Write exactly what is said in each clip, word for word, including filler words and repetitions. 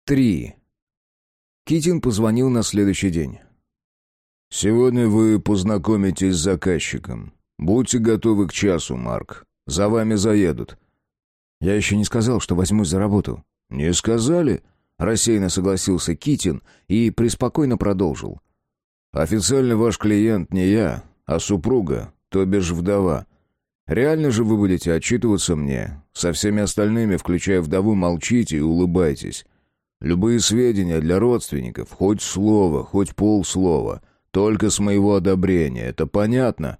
Три. Китин позвонил на следующий день. «Сегодня вы познакомитесь с заказчиком. Будьте готовы к часу, Марк. За вами заедут». «Я еще не сказал, что возьмусь за работу». «Не сказали?» — рассеянно согласился Китин и преспокойно продолжил. «Официально ваш клиент не я, а супруга, то бишь вдова. Реально же вы будете отчитываться мне. Со всеми остальными, включая вдову, молчите и улыбайтесь. Любые сведения для родственников, хоть слово, хоть полслова, только с моего одобрения. Это понятно?»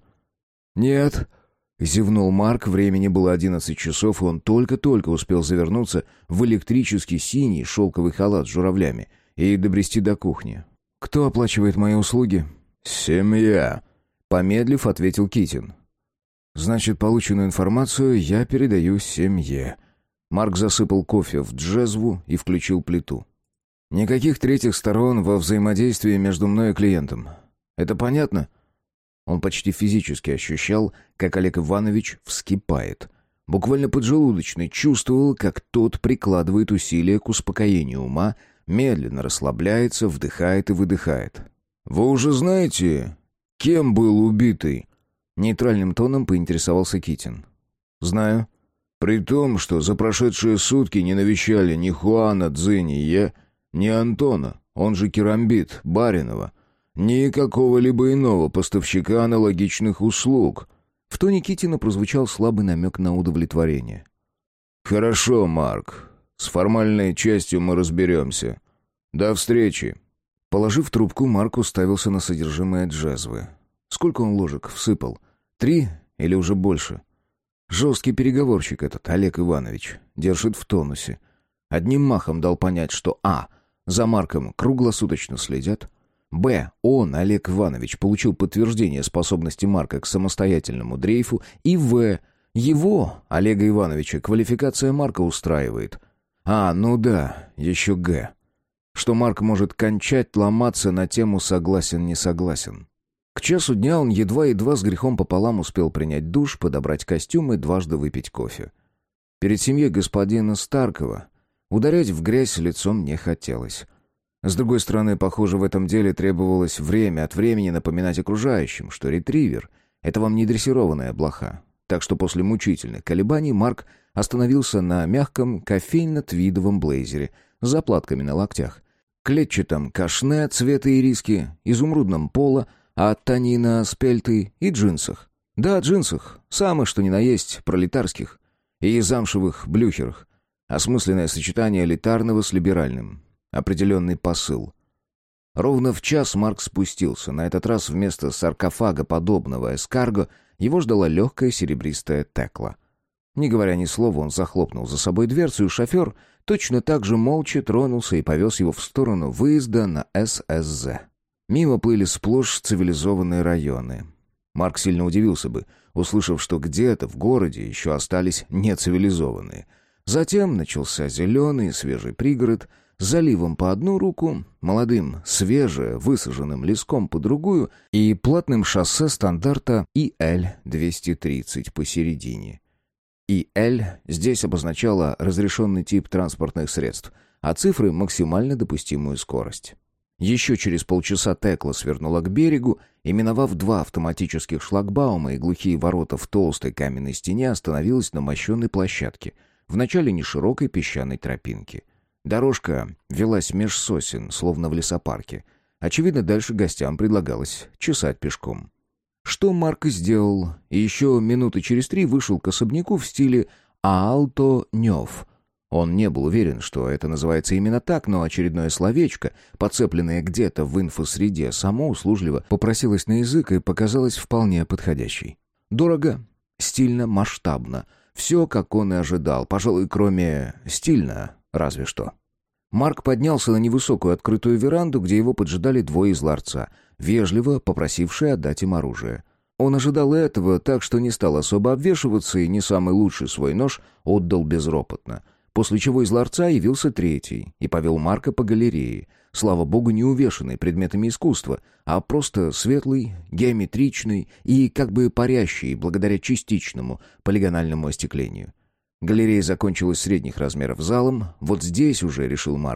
«Нет», — зевнул Марк. Времени было одиннадцать часов, и он только-только успел завернуться в электрический синий шелковый халат с журавлями и добрести до кухни. «Кто оплачивает мои услуги?» «Семья», — помедлив, ответил Китин. «Значит, полученную информацию я передаю семье». Марк засыпал кофе в джезву и включил плиту. «Никаких третьих сторон во взаимодействии между мной и клиентом. Это понятно?» Он почти физически ощущал, как Олег Иванович вскипает. Буквально поджелудочный чувствовал, как тот прикладывает усилия к успокоению ума, медленно расслабляется, вдыхает и выдыхает. «Вы уже знаете, кем был убитый?» Нейтральным тоном поинтересовался Китин. «Знаю. При том, что за прошедшие сутки не навещали ни Хуана Цзинье, ни Антона, он же Керамбит, Баринова, ни какого-либо иного поставщика аналогичных услуг». В тоне Китина прозвучал слабый намек на удовлетворение. «Хорошо, Марк. С формальной частью мы разберемся. До встречи». Положив трубку, Марк уставился на содержимое джезвы. Сколько он ложек всыпал? Три или уже больше? Жесткий переговорщик этот, Олег Иванович. Держит в тонусе. Одним махом дал понять, что а. за Марком круглосуточно следят, б. он, Олег Иванович, получил подтверждение способности Марка к самостоятельному дрейфу, и в. его, Олега Ивановича, квалификация Марка устраивает. А, ну да, еще г. что Марк может кончать ломаться на тему «согласен-не согласен». К часу дня он едва-едва с грехом пополам успел принять душ, подобрать костюм и дважды выпить кофе. Перед семьей господина Старкова ударять в грязь лицом не хотелось. С другой стороны, похоже, в этом деле требовалось время от времени напоминать окружающим, что ретривер — это вам не дрессированная блоха. Так что после мучительных колебаний Марк остановился на мягком кофейно-твидовом блейзере с заплатками на локтях, клетчатом кашне цвета ириски, изумрудном поло, а танина спельты и джинсах. Да, джинсах, самых что ни на есть, пролетарских, и замшевых блюхерах. Осмысленное сочетание элитарного с либеральным. Определенный посыл. Ровно в час Марк спустился. На этот раз вместо саркофага подобного эскарго его ждала легкая серебристая текла. Не говоря ни слова, он захлопнул за собой дверцу, и шофер точно так же молча тронулся и повез его в сторону выезда на эс эс зэ. Мимо плыли сплошь цивилизованные районы. Марк сильно удивился бы, услышав, что где-то в городе еще остались нецивилизованные. Затем начался зеленый свежий пригород с заливом по одну руку, молодым, свеже высаженным леском по другую и платным шоссе стандарта и эл двести тридцать посередине. и эл здесь обозначало разрешенный тип транспортных средств, а цифры — максимально допустимую скорость. Еще через полчаса Текла свернула к берегу и, миновав два автоматических шлагбаума и глухие ворота в толстой каменной стене, остановилась на мощенной площадке, в начале неширокой песчаной тропинки. Дорожка велась меж сосен, словно в лесопарке. Очевидно, дальше гостям предлагалось чесать пешком. Что Марк и сделал, и еще минуты через три вышел к особняку в стиле «Аалто Нёв». Он не был уверен, что это называется именно так, но очередное словечко, подцепленное где-то в инфосреде, само услужливо попросилось на язык и показалось вполне подходящей. Дорого, стильно, масштабно. Все, как он и ожидал, пожалуй, кроме стильно, разве что. Марк поднялся на невысокую открытую веранду, где его поджидали двое из ларца, вежливо попросившие отдать им оружие. Он ожидал этого, так что не стал особо обвешиваться и не самый лучший свой нож отдал безропотно. После чего из ларца явился третий и повел Марка по галерее, слава богу, не увешанный предметами искусства, а просто светлый, геометричный и как бы парящий благодаря частичному полигональному остеклению. Галерея закончилась средних размеров залом. Вот здесь уже, решил Марк,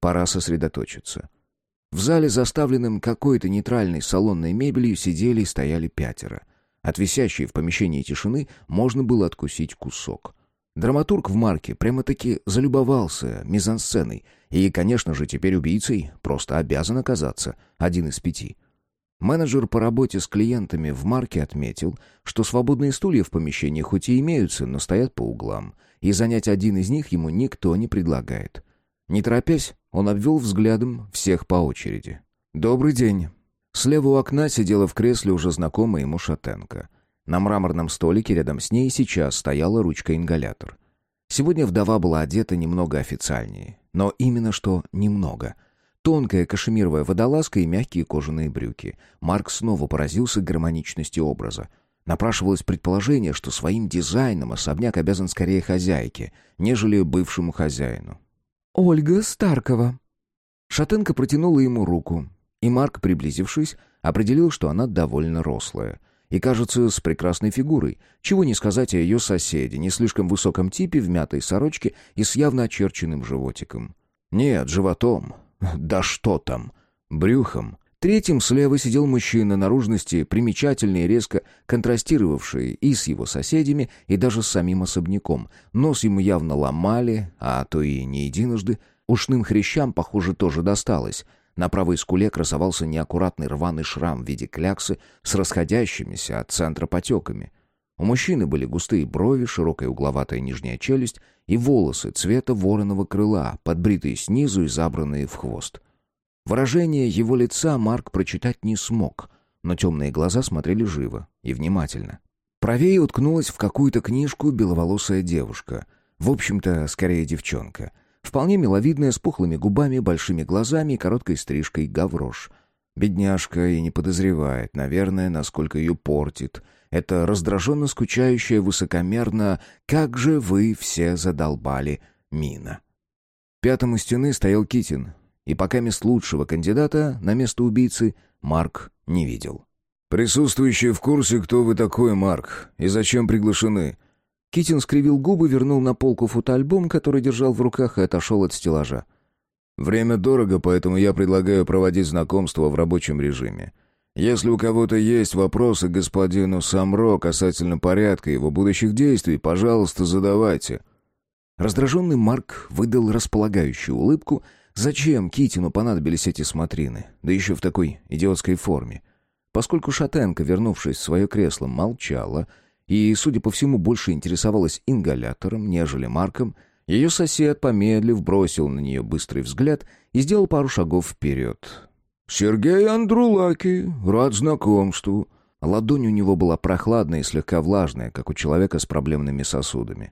Пора сосредоточиться. В зале, заставленном какой-то нейтральной салонной мебелью, сидели и стояли пятеро. От висящей в помещении тишины можно было откусить кусок. Драматург в Марке прямо-таки залюбовался мизансценой, и, конечно же, теперь убийцей просто обязан оказаться один из пяти. Менеджер по работе с клиентами в Марке отметил, что свободные стулья в помещении хоть и имеются, но стоят по углам, и занять один из них ему никто не предлагает. Не торопясь, он обвел взглядом всех по очереди. «Добрый день». Слева у окна сидела в кресле уже знакомая ему шатенка. На мраморном столике рядом с ней сейчас стояла ручка-ингалятор. Сегодня вдова была одета немного официальнее, но именно что немного. Тонкая кашемировая водолазка и мягкие кожаные брюки. Марк снова поразился гармоничности образа. Напрашивалось предположение, что своим дизайном особняк обязан скорее хозяйке, нежели бывшему хозяину. «Ольга Старкова». Шатенка протянула ему руку, и Марк, приблизившись, определил, что она довольно рослая. И, кажется, с прекрасной фигурой. Чего не сказать о ее соседе, не слишком высоком типе, в мятой сорочке и с явно очерченным животиком. Нет, животом. Да что там? Брюхом. Третьим слева сидел мужчина наружности, примечательный и резко контрастировавший и с его соседями, и даже с самим особняком. Нос ему явно ломали, а то и не единожды. Ушным хрящам, похоже, тоже досталось. На правой скуле красовался неаккуратный рваный шрам в виде кляксы с расходящимися от центра потеками. У мужчины были густые брови, широкая угловатая нижняя челюсть и волосы цвета вороного крыла, подбритые снизу и забранные в хвост. Выражение его лица Марк прочитать не смог, но темные глаза смотрели живо и внимательно. Правее уткнулась в какую-то книжку беловолосая девушка. В общем-то, скорее девчонка. Вполне миловидная, с пухлыми губами, большими глазами и короткой стрижкой гаврош. Бедняжка и не подозревает, наверное, насколько ее портит. Это раздраженно скучающая, высокомерно «Как же вы все задолбали!» мина. Пятым у стены стоял Китин, и пока мест лучшего кандидата на место убийцы Марк не видел. «Присутствующие в курсе, кто вы такой, Марк, и зачем приглашены?» Китин скривил губы, вернул на полку фотоальбом, который держал в руках, и отошел от стеллажа. «Время дорого, поэтому я предлагаю проводить знакомство в рабочем режиме. Если у кого-то есть вопросы к господину Самро касательно порядка его будущих действий, пожалуйста, задавайте». Раздраженный Марк выдал располагающую улыбку. Зачем Китину понадобились эти смотрины, да еще в такой идиотской форме? Поскольку шатенка, вернувшись в свое кресло, молчала и, судя по всему, больше интересовалась ингалятором, нежели Марком, ее сосед, помедлив, бросил на нее быстрый взгляд и сделал пару шагов вперед. «Сергей Андрулаки, рад знакомству». Ладонь у него была прохладная и слегка влажная, как у человека с проблемными сосудами.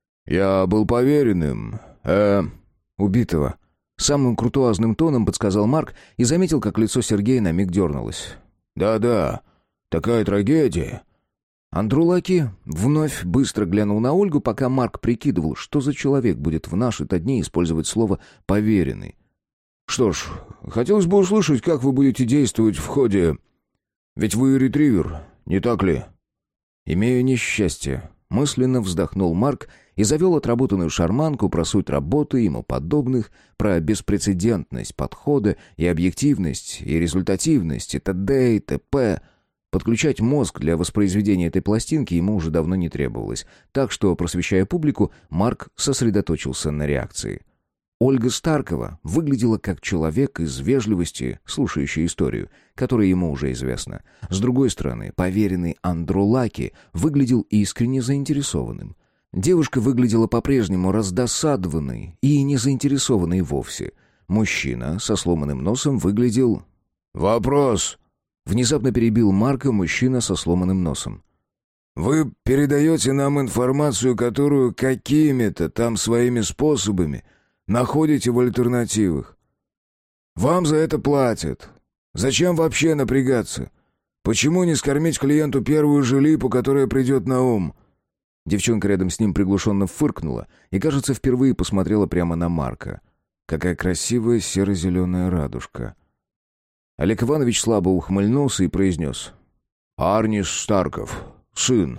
«Я был поверенным, э...» «Убитого». Самым куртуазным тоном подсказал Марк и заметил, как лицо Сергея на миг дернулось. «Да-да, такая трагедия». Андрулаки вновь быстро глянул на Ольгу, пока Марк прикидывал, что за человек будет в наши-то дни использовать слово «поверенный». «Что ж, хотелось бы услышать, как вы будете действовать в ходе... Ведь вы ретривер, не так ли?» «Имею несчастье», — мысленно вздохнул Марк и завел отработанную шарманку про суть работы ему подобных, про беспрецедентность подхода и объективность, и результативность, и т.д. и т.п. Подключать мозг для воспроизведения этой пластинки ему уже давно не требовалось, так что, просвещая публику, Марк сосредоточился на реакции. Ольга Старкова выглядела как человек из вежливости, слушающий историю, которая ему уже известна. С другой стороны, поверенный Андрулаки выглядел искренне заинтересованным. Девушка выглядела по-прежнему раздосадованной и не заинтересованной вовсе. Мужчина со сломанным носом выглядел... «Вопрос!» Внезапно перебил Марка мужчина со сломанным носом. «Вы передаете нам информацию, которую какими-то там своими способами находите в альтернативах. Вам за это платят. Зачем вообще напрягаться? Почему не скормить клиенту первую же липу, которая придет на ум?» Девчонка рядом с ним приглушенно фыркнула и, кажется, впервые посмотрела прямо на Марка. Какая красивая серо-зеленая радужка. Олег Иванович слабо ухмыльнулся и произнес. «Арнис Старков, сын».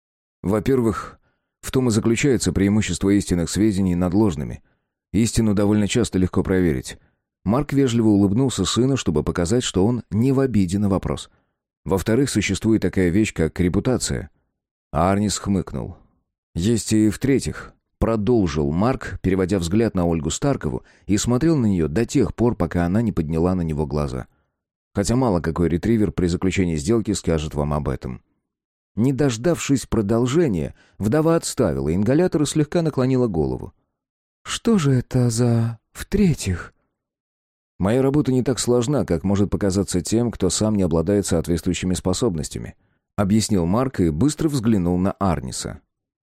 Во-первых, в том и заключается преимущество истинных сведений над ложными. Истину довольно часто легко проверить. Марк вежливо улыбнулся сыну, чтобы показать, что он не в обиде на вопрос. Во-вторых, существует такая вещь, как репутация. Арнис хмыкнул. Есть и в-третьих. Продолжил Марк, переводя взгляд на Ольгу Старкову, и смотрел на нее до тех пор, пока она не подняла на него глаза. Хотя мало какой ретривер при заключении сделки скажет вам об этом. Не дождавшись продолжения, вдова отставила ингалятор и слегка наклонила голову. «Что же это за в-третьих?» «Моя работа не так сложна, как может показаться тем, кто сам не обладает соответствующими способностями», объяснил Марк и быстро взглянул на Арниса.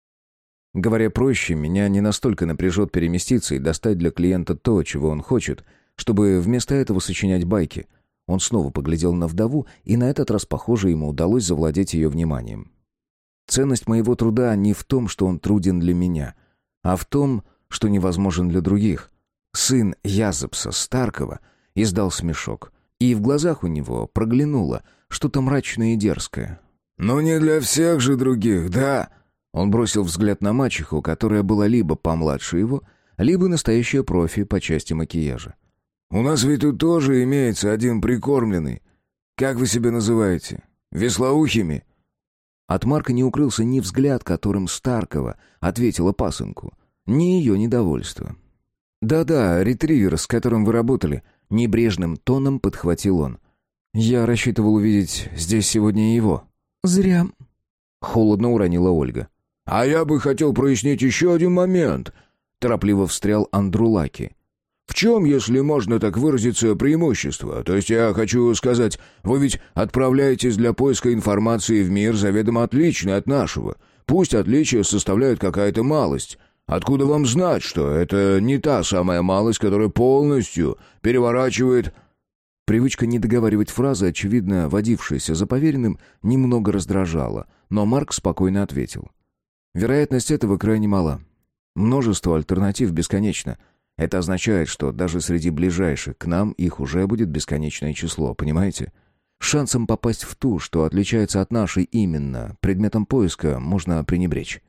«Говоря проще, меня не настолько напряжет переместиться и достать для клиента то, чего он хочет, чтобы вместо этого сочинять байки». Он снова поглядел на вдову, и на этот раз, похоже, ему удалось завладеть ее вниманием. «Ценность моего труда не в том, что он труден для меня, а в том, что невозможен для других». Сын Язепса Старкова издал смешок, и в глазах у него проглянуло что-то мрачное и дерзкое. «Ну не для всех же других, да?» Он бросил взгляд на мачеху, которая была либо помладше его, либо настоящая профи по части макияжа. «У нас ведь тут тоже имеется один прикормленный. Как вы себя называете? Веслоухими?» От Марка не укрылся ни взгляд, которым Старкова ответила пасынку, ни ее недовольство. «Да-да, ретривер, с которым вы работали», — небрежным тоном подхватил он. «Я рассчитывал увидеть здесь сегодня его». «Зря», — холодно уронила Ольга. «А я бы хотел прояснить еще один момент», — торопливо встрял Андрулаки. «В чем, если можно так выразиться, преимущество? То есть я хочу сказать, вы ведь отправляетесь для поиска информации в мир заведомо отличный от нашего. Пусть отличия составляют какая-то малость. Откуда вам знать, что это не та самая малость, которая полностью переворачивает...» Привычка не договаривать фразы, очевидно, водившаяся за поверенным, немного раздражала, но Марк спокойно ответил. «Вероятность этого крайне мала. Множество альтернатив бесконечно. Это означает, что даже среди ближайших к нам их уже будет бесконечное число, понимаете? Шансом попасть в ту, что отличается от нашей именно, предметом поиска можно пренебречь».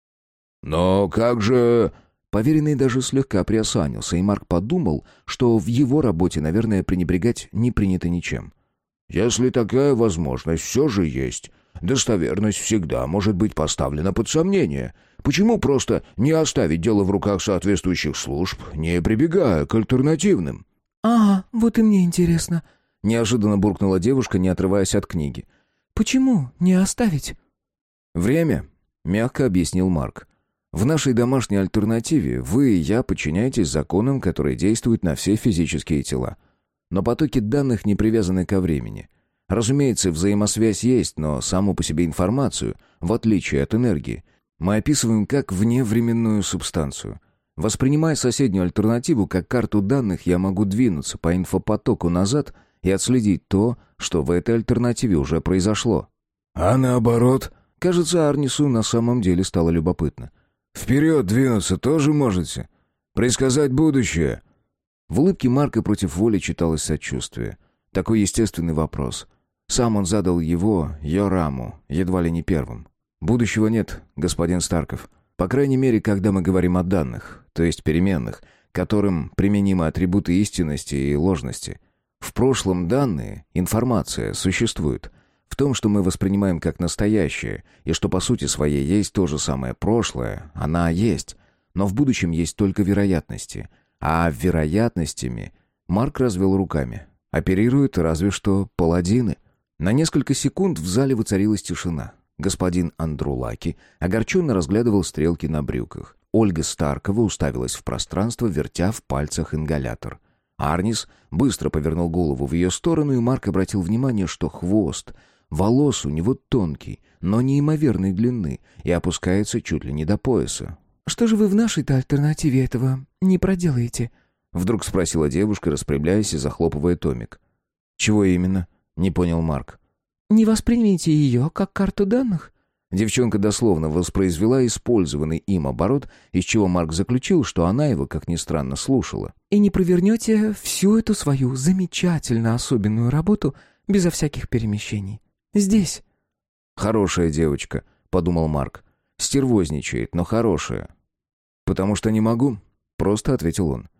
«Но как же...» Поверенный даже слегка приосанился, и Марк подумал, что в его работе, наверное, пренебрегать не принято ничем. «Если такая возможность все же есть, достоверность всегда может быть поставлена под сомнение. Почему просто не оставить дело в руках соответствующих служб, не прибегая к альтернативным?» «А, вот и мне интересно», — неожиданно буркнула девушка, не отрываясь от книги. «Почему не оставить?» «Время», — мягко объяснил Марк. «В нашей домашней альтернативе вы и я подчиняетесь законам, которые действуют на все физические тела. Но потоки данных не привязаны ко времени. Разумеется, взаимосвязь есть, но саму по себе информацию, в отличие от энергии, мы описываем как вневременную субстанцию. Воспринимая соседнюю альтернативу как карту данных, я могу двинуться по инфопотоку назад и отследить то, что в этой альтернативе уже произошло». «А наоборот?» Кажется, Арнису на самом деле стало любопытно. «Вперед двинуться тоже можете? Предсказать будущее?» В улыбке Марка против воли читалось сочувствие. Такой естественный вопрос. Сам он задал его Йораму, едва ли не первым. «Будущего нет, господин Старков. По крайней мере, когда мы говорим о данных, то есть переменных, которым применимы атрибуты истинности и ложности. В прошлом данные, информация, существуют. В том, что мы воспринимаем как настоящее, и что по сути своей есть то же самое прошлое, она есть. Но в будущем есть только вероятности. А вероятностями Марк развел руками. Оперируют разве что паладины». На несколько секунд в зале воцарилась тишина. Господин Андрулаки огорченно разглядывал стрелки на брюках. Ольга Старкова уставилась в пространство, вертя в пальцах ингалятор. Арнис быстро повернул голову в ее сторону, и Марк обратил внимание, что хвост волос у него тонкий, но неимоверной длины, и опускается чуть ли не до пояса. «Что же вы в нашей-то альтернативе этого не проделаете?» Вдруг спросила девушка, распрямляясь и захлопывая томик. «Чего именно?» — не понял Марк. «Не воспримите ее как карту данных?» Девчонка дословно воспроизвела использованный им оборот, из чего Марк заключил, что она его, как ни странно, слушала. «И не провернете всю эту свою замечательно особенную работу безо всяких перемещений. Здесь». «Хорошая девочка», — подумал Марк. «Стервозничает, но хорошая». «Потому что не могу», — просто ответил он.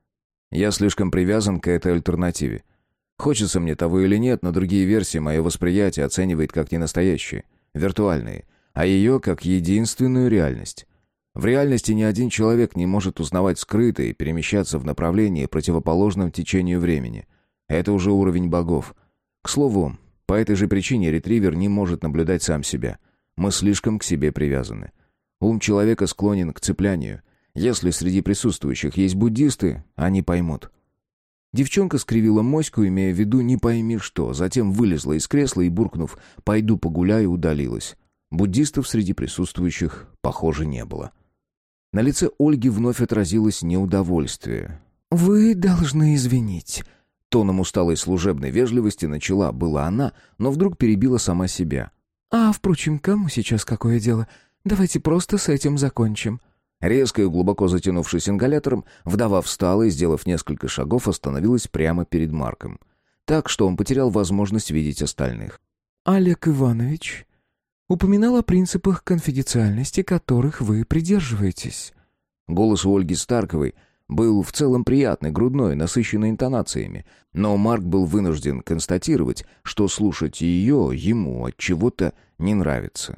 Я слишком привязан к этой альтернативе. Хочется мне того или нет, но другие версии мое восприятие оценивает как ненастоящие, виртуальные, а ее как единственную реальность. В реальности ни один человек не может узнавать скрытое и перемещаться в направлении, противоположном течению времени. Это уже уровень богов. К слову, по этой же причине ретривер не может наблюдать сам себя. Мы слишком к себе привязаны. Ум человека склонен к цеплянию. Если среди присутствующих есть буддисты, они поймут. Девчонка скривила моську, имея в виду не пойми что, затем вылезла из кресла и, буркнув «пойду погуляю», удалилась. Буддистов среди присутствующих, похоже, не было. На лице Ольги вновь отразилось неудовольствие. «Вы должны извинить». Тоном усталой служебной вежливости начала была она, но вдруг перебила сама себя. «А, впрочем, кому сейчас какое дело? Давайте просто с этим закончим». Резко и глубоко затянувшись ингалятором, вдова встала и, сделав несколько шагов, остановилась прямо перед Марком. Так, что он потерял возможность видеть остальных. «Олег Иванович упоминал о принципах конфиденциальности, которых вы придерживаетесь». Голос у Ольги Старковой был в целом приятный, грудной, насыщенный интонациями, но Марк был вынужден констатировать, что слушать ее ему от чего-то не нравится.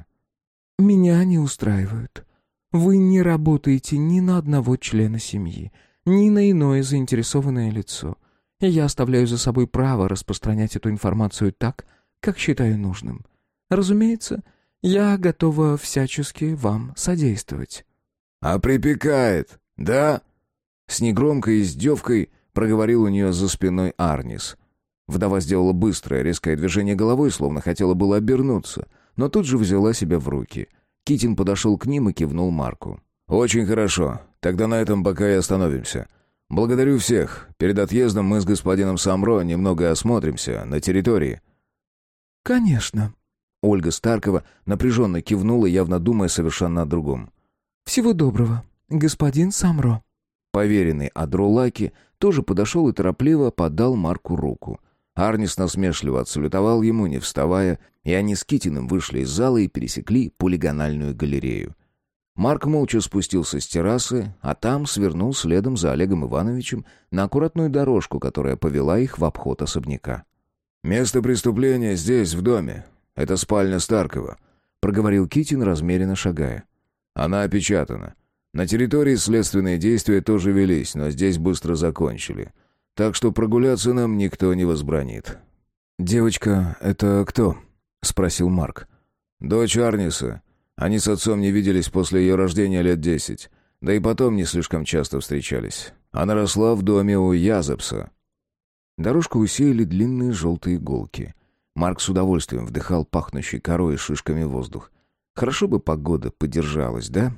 «Меня не устраивают. Вы не работаете ни на одного члена семьи, ни на иное заинтересованное лицо. И я оставляю за собой право распространять эту информацию так, как считаю нужным. Разумеется, я готова всячески вам содействовать». «А припекает, да?» С негромкой издевкой проговорил у нее за спиной Арнис. Вдова сделала быстрое, резкое движение головой, словно хотела было обернуться, но тут же взяла себя в руки. Китин подошел к ним и кивнул Марку. «Очень хорошо. Тогда на этом пока и остановимся. Благодарю всех. Перед отъездом мы с господином Самро немного осмотримся на территории». «Конечно». Ольга Старкова напряженно кивнула, явно думая совершенно о другом. «Всего доброго, господин Самро». Поверенный Адрулаки тоже подошел и торопливо подал Марку руку. Арнис насмешливо отсалютовал ему, не вставая, и они с Китиным вышли из зала и пересекли полигональную галерею. Марк молча спустился с террасы, а там свернул следом за Олегом Ивановичем на аккуратную дорожку, которая повела их в обход особняка. «Место преступления здесь, в доме. Это спальня Старкова», — проговорил Китин, размеренно шагая. «Она опечатана. На территории следственные действия тоже велись, но здесь быстро закончили. Так что прогуляться нам никто не возбранит». «Девочка, это кто?» — спросил Марк. «Дочь Арниса. Они с отцом не виделись после ее рождения лет десять. Да и потом не слишком часто встречались. Она росла в доме у Язепса». Дорожку усеяли длинные желтые иголки. Марк с удовольствием вдыхал пахнущий корой и шишками воздух. Хорошо бы погода подержалась, да?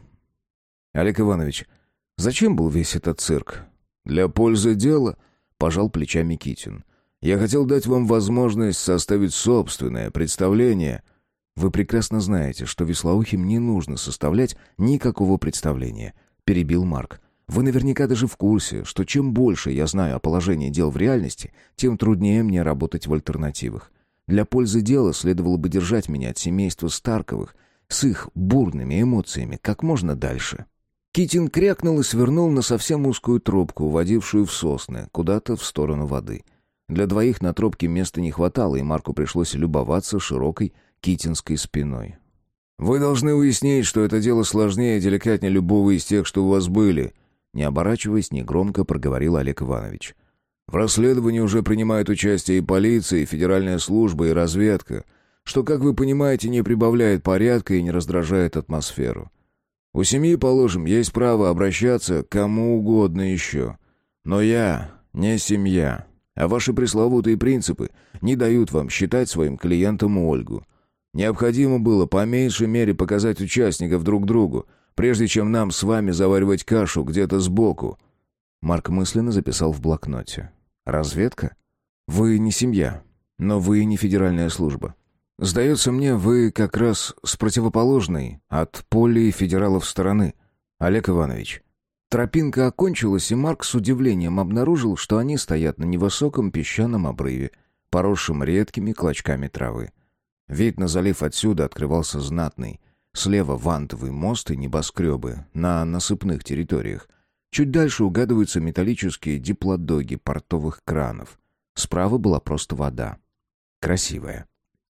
«Олег Иванович, зачем был весь этот цирк?» «Для пользы дела», — пожал плечами Китин. «Я хотел дать вам возможность составить собственное представление». «Вы прекрасно знаете, что вислоухим не нужно составлять никакого представления», — перебил Марк. «Вы наверняка даже в курсе, что чем больше я знаю о положении дел в реальности, тем труднее мне работать в альтернативах. Для пользы дела следовало бы держать меня от семейства Старковых с их бурными эмоциями как можно дальше». Китин крякнул и свернул на совсем узкую тропку, уводившую в сосны, куда-то в сторону воды. Для двоих на тропке места не хватало, и Марку пришлось любоваться широкой китинской спиной. «Вы должны уяснить, что это дело сложнее и деликатнее любого из тех, что у вас были», не оборачиваясь, негромко проговорил Олег Иванович. «В расследовании уже принимают участие и полиция, и федеральная служба, и разведка, что, как вы понимаете, не прибавляет порядка и не раздражает атмосферу. У семьи, положим, есть право обращаться к кому угодно еще. Но я не семья, а ваши пресловутые принципы не дают вам считать своим клиентом Ольгу. Необходимо было по меньшей мере показать участников друг другу, прежде чем нам с вами заваривать кашу где-то сбоку». Марк мысленно записал в блокноте. «Разведка? Вы не семья, но вы не федеральная служба. Сдается мне, вы как раз с противоположной от поли и федералов стороны, Олег Иванович». Тропинка окончилась, и Марк с удивлением обнаружил, что они стоят на невысоком песчаном обрыве, поросшем редкими клочками травы. Вид на залив отсюда открывался знатный. Слева вантовый мост и небоскребы на насыпных территориях. Чуть дальше угадываются металлические диплодоги портовых кранов. Справа была просто вода. Красивая.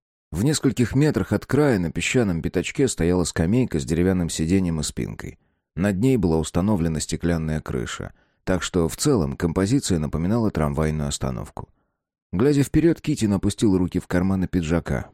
В нескольких метрах от края на песчаном пятачке стояла скамейка с деревянным сиденьем и спинкой. Над ней была установлена стеклянная крыша, так что в целом композиция напоминала трамвайную остановку. Глядя вперед, Китин опустил руки в карманы пиджака.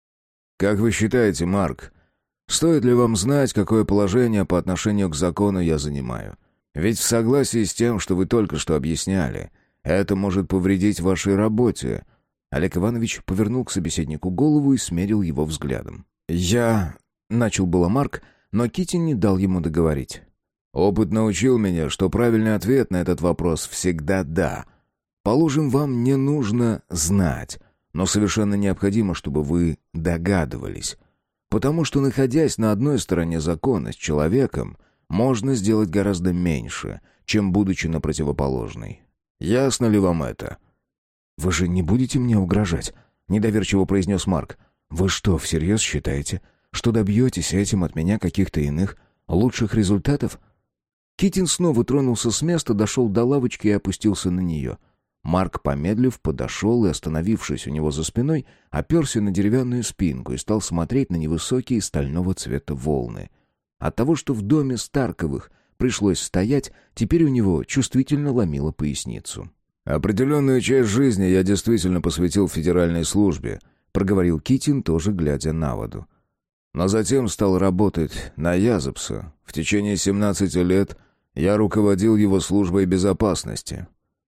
«Как вы считаете, Марк, стоит ли вам знать, какое положение по отношению к закону я занимаю? Ведь в согласии с тем, что вы только что объясняли, это может повредить вашей работе». Олег Иванович повернул к собеседнику голову и смерил его взглядом. «Я...» — начал было Марк, но Китин не дал ему договорить. «Опыт научил меня, что правильный ответ на этот вопрос всегда «да». Положим, вам не нужно знать, но совершенно необходимо, чтобы вы догадывались. Потому что, находясь на одной стороне закона с человеком, можно сделать гораздо меньше, чем будучи на противоположной. Ясно ли вам это?» «Вы же не будете мне угрожать?» — недоверчиво произнес Марк. «Вы что, всерьез считаете, что добьетесь этим от меня каких-то иных, лучших результатов?» Китин снова тронулся с места, дошел до лавочки и опустился на нее. Марк, помедлив, подошел и, остановившись у него за спиной, оперся на деревянную спинку и стал смотреть на невысокие стального цвета волны. От того, что в доме Старковых пришлось стоять, теперь у него чувствительно ломило поясницу. «Определенную часть жизни я действительно посвятил федеральной службе», — проговорил Китин, тоже глядя на воду. «Но затем стал работать на Язепса. В течение семнадцати лет я руководил его службой безопасности».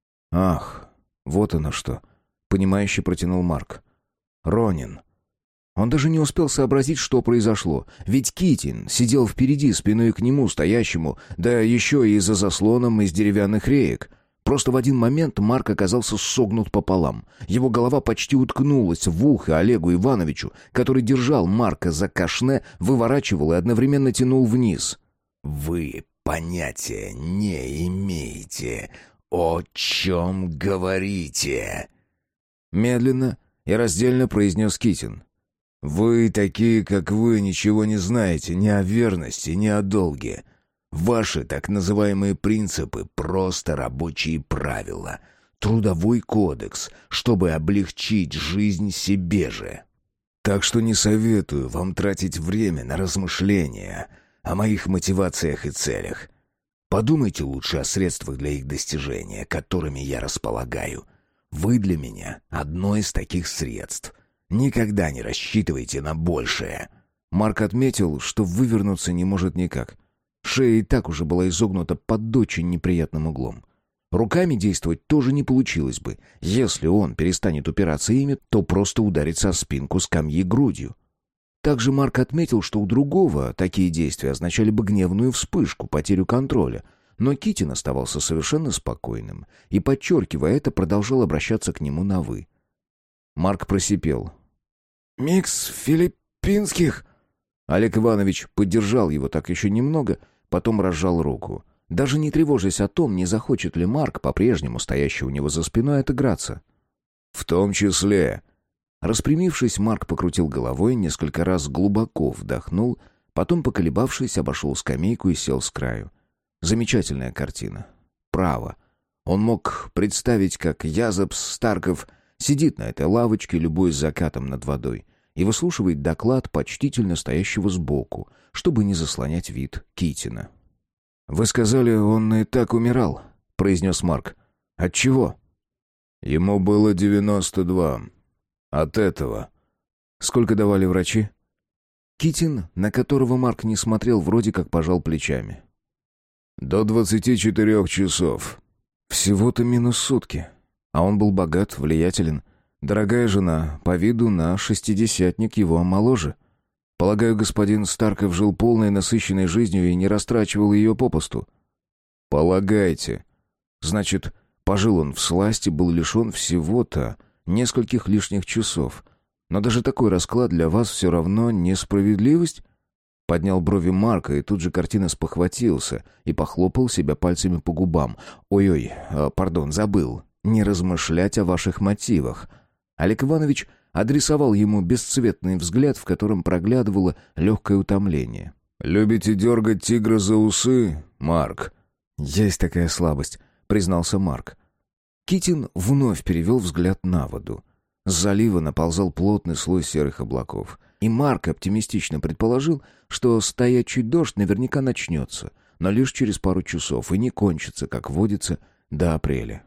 «Ах, вот оно что», — понимающе протянул Марк. «Ронин». Он даже не успел сообразить, что произошло, ведь Китин сидел впереди, спиной к нему, стоящему, да еще и за заслоном из деревянных реек. Просто в один момент Марк оказался согнут пополам. Его голова почти уткнулась в ухо Олегу Ивановичу, который держал Марка за кашне, выворачивал и одновременно тянул вниз. «Вы понятия не имеете, о чем говорите!» Медленно и раздельно произнес Китин. «Вы такие, как вы, ничего не знаете ни о верности, ни о долге. Ваши так называемые принципы — просто рабочие правила, трудовой кодекс, чтобы облегчить жизнь себе же. Так что не советую вам тратить время на размышления о моих мотивациях и целях. Подумайте лучше о средствах для их достижения, которыми я располагаю. Вы для меня одно из таких средств. Никогда не рассчитывайте на большее». Марк отметил, что вывернуться не может никак. Шея и так уже была изогнута под очень неприятным углом. Руками действовать тоже не получилось бы. Если он перестанет упираться ими, то просто ударится о спинку скамьи грудью. Также Марк отметил, что у другого такие действия означали бы гневную вспышку, потерю контроля. Но Китин оставался совершенно спокойным и, подчеркивая это, продолжал обращаться к нему на «вы». Марк просипел. «Микс филиппинских?» Олег Иванович поддержал его так еще немного, потом разжал руку. Даже не тревожась о том, не захочет ли Марк, по-прежнему стоящий у него за спиной, отыграться. «В том числе...» Распрямившись, Марк покрутил головой, несколько раз глубоко вдохнул, потом, поколебавшись, обошел скамейку и сел с краю. Замечательная картина. Право. Он мог представить, как Язепс Старков сидит на этой лавочке, любуясь закатом над водой, и выслушивает доклад почтительно стоящего сбоку, чтобы не заслонять вид Китина. «Вы сказали, он и так умирал», — произнес Марк. «От чего?» «Ему было девяносто два. От этого». «Сколько давали врачи?» Китин, на которого Марк не смотрел, вроде как пожал плечами. «До двадцати четырех часов». «Всего-то минус сутки. А он был богат, влиятелен. Дорогая жена, по виду на шестидесятник его моложе. Полагаю, господин Старков жил полной насыщенной жизнью и не растрачивал ее попусту». «Полагайте». «Значит, пожил он всласть и был лишен всего-то нескольких лишних часов. Но даже такой расклад для вас все равно несправедливость?» Поднял брови Марка и тут же картина спохватился и похлопал себя пальцами по губам. «Ой-ой, пардон, забыл. Не размышлять о ваших мотивах». Олег Иванович адресовал ему бесцветный взгляд, в котором проглядывало легкое утомление. «Любите дергать тигра за усы, Марк?» «Есть такая слабость», — признался Марк. Китин вновь перевел взгляд на воду. С залива наползал плотный слой серых облаков. И Марк оптимистично предположил, что стоячий дождь наверняка начнется, но лишь через пару часов и не кончится, как водится, до апреля.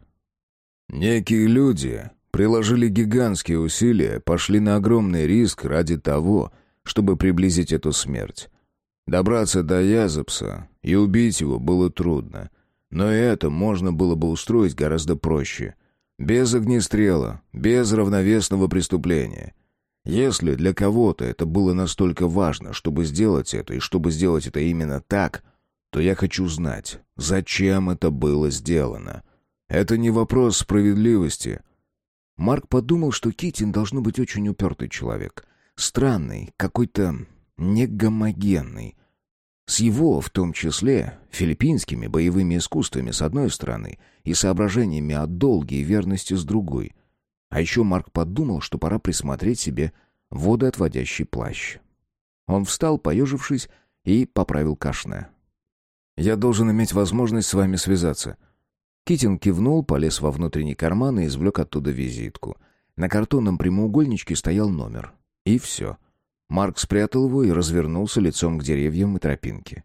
«Некие люди приложили гигантские усилия, пошли на огромный риск ради того, чтобы приблизить эту смерть. Добраться до Язепса и убить его было трудно, но и это можно было бы устроить гораздо проще. Без огнестрела, без равновесного преступления. Если для кого-то это было настолько важно, чтобы сделать это, и чтобы сделать это именно так, то я хочу знать, зачем это было сделано. Это не вопрос справедливости». Марк подумал, что Китин должно быть очень упертый человек. Странный, какой-то негомогенный. С его, в том числе, филиппинскими боевыми искусствами с одной стороны и соображениями о долге и верности с другой. А еще Марк подумал, что пора присмотреть себе водоотводящий плащ. Он встал, поежившись, и поправил кашне. «Я должен иметь возможность с вами связаться». Китин кивнул, полез во внутренний карман и извлек оттуда визитку. На картонном прямоугольничке стоял номер. И все. Марк спрятал его и развернулся лицом к деревьям и тропинке.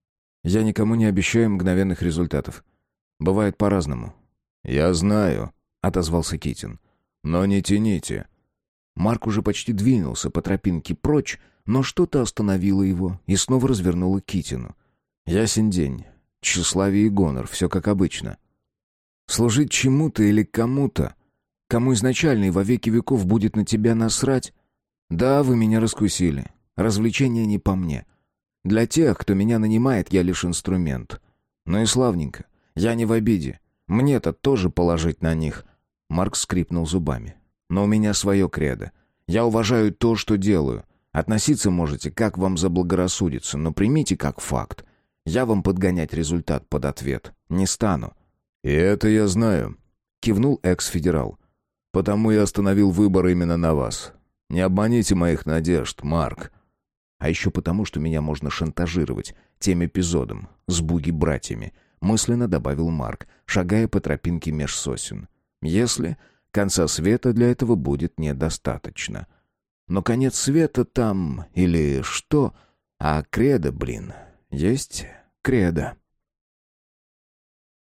«Я никому не обещаю мгновенных результатов. Бывает по-разному». «Я знаю», — отозвался Китин. «Но не тяните». Марк уже почти двинулся по тропинке прочь, но что-то остановило его и снова развернуло к Китину. Ясен день. Тщеславие и гонор, все как обычно. Служить чему-то или кому-то, кому изначально и во веки веков будет на тебя насрать? Да, вы меня раскусили. Развлечение не по мне. Для тех, кто меня нанимает, я лишь инструмент. Ну и славненько. Я не в обиде. Мне-то тоже положить на них. Марк скрипнул зубами. Но у меня свое кредо. Я уважаю то, что делаю. Относиться можете, как вам заблагорассудится, но примите как факт. Я вам подгонять результат под ответ не стану. «И это я знаю», — кивнул экс-федерал. «Потому я остановил выбор именно на вас. Не обманите моих надежд, Марк». А еще потому, что меня можно шантажировать тем эпизодом с буги-братьями, мысленно добавил Марк, шагая по тропинке меж сосен. Если конца света для этого будет недостаточно. Но конец света там или что, а кредо, блин, есть кредо.